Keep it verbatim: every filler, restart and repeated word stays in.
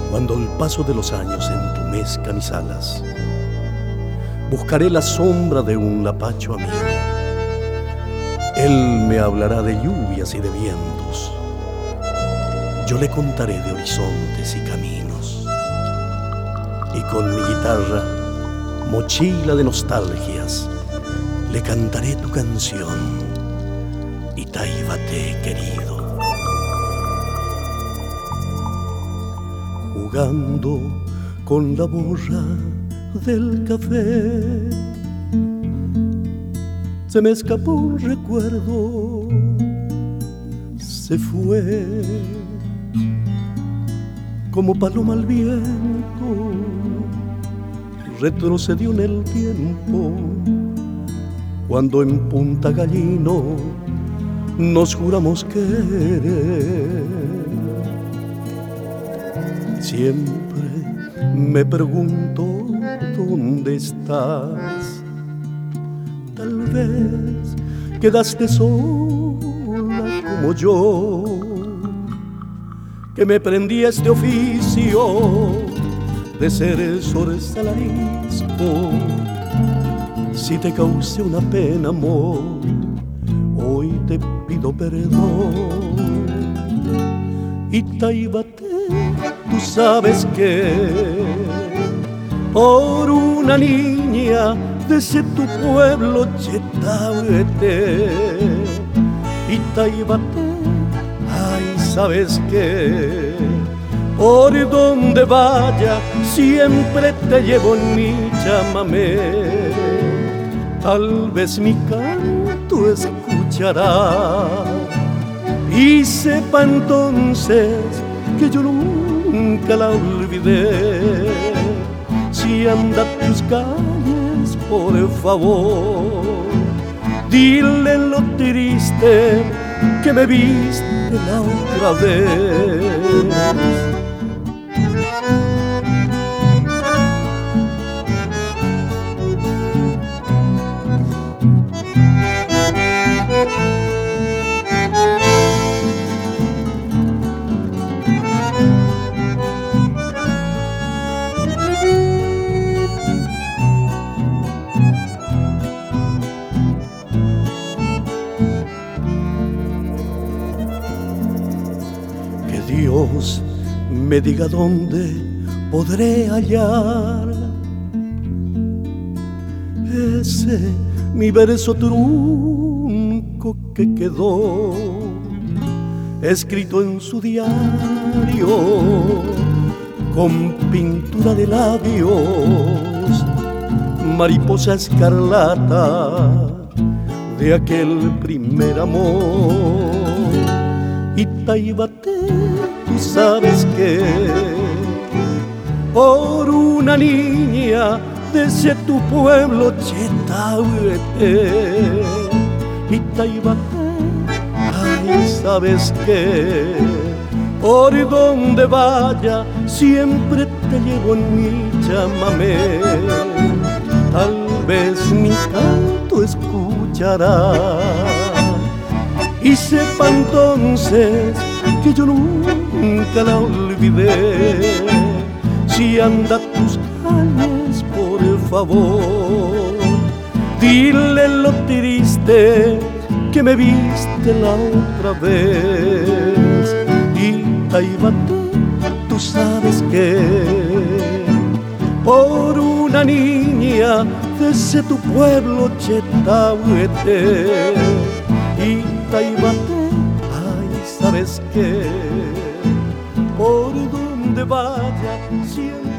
Cuando el paso de los años entumezca mis alas, buscaré la sombra de un lapacho amigo. Él me hablará de lluvias y de vientos. Yo le contaré de horizontes y caminos. Y con mi guitarra, mochila de nostalgias, le cantaré tu canción, Itaibate querido. Jugando con la borra del café, se me escapó un recuerdo, se fue como paloma al viento, retrocedió en el tiempo cuando en Punta Gallino nos juramos querer. Siempre me pregunto dónde estás. Tal vez quedaste sola como yo, que me prendí a este oficio de ser el salaristo. Si te causé una pena, amor, hoy te pido perdón. Itaibate, tú sabes que por una niña de ese tu pueblo Chetahuete, Itaibate, ay, sabes que por donde vaya siempre te llevo en mi chamamé. Tal vez mi canto escuchará y sepa entonces que yo nunca la olvidé. Si anda a tus calles, por favor, dile lo triste que me viste la otra vez. Dios me diga dónde podré hallar ese mi verso trunco que quedó escrito en su diario con pintura de labios, mariposa escarlata de aquel primer amor. Itaibate, tú sabes que por una niña de ese tu pueblo Chetahuete, Itaibate, ay, sabes que por donde vaya siempre te llevo en mi chamamé. Tal vez mi canto escuchará y sepa entonces que yo nunca la olvidé. Si anda a tus calles, por favor, dile lo triste que me viste la otra vez. Itaibate, tú sabes que por una niña de ese tu pueblo Chetahuete, Itaibate, ay, sabes que por donde vaya siempre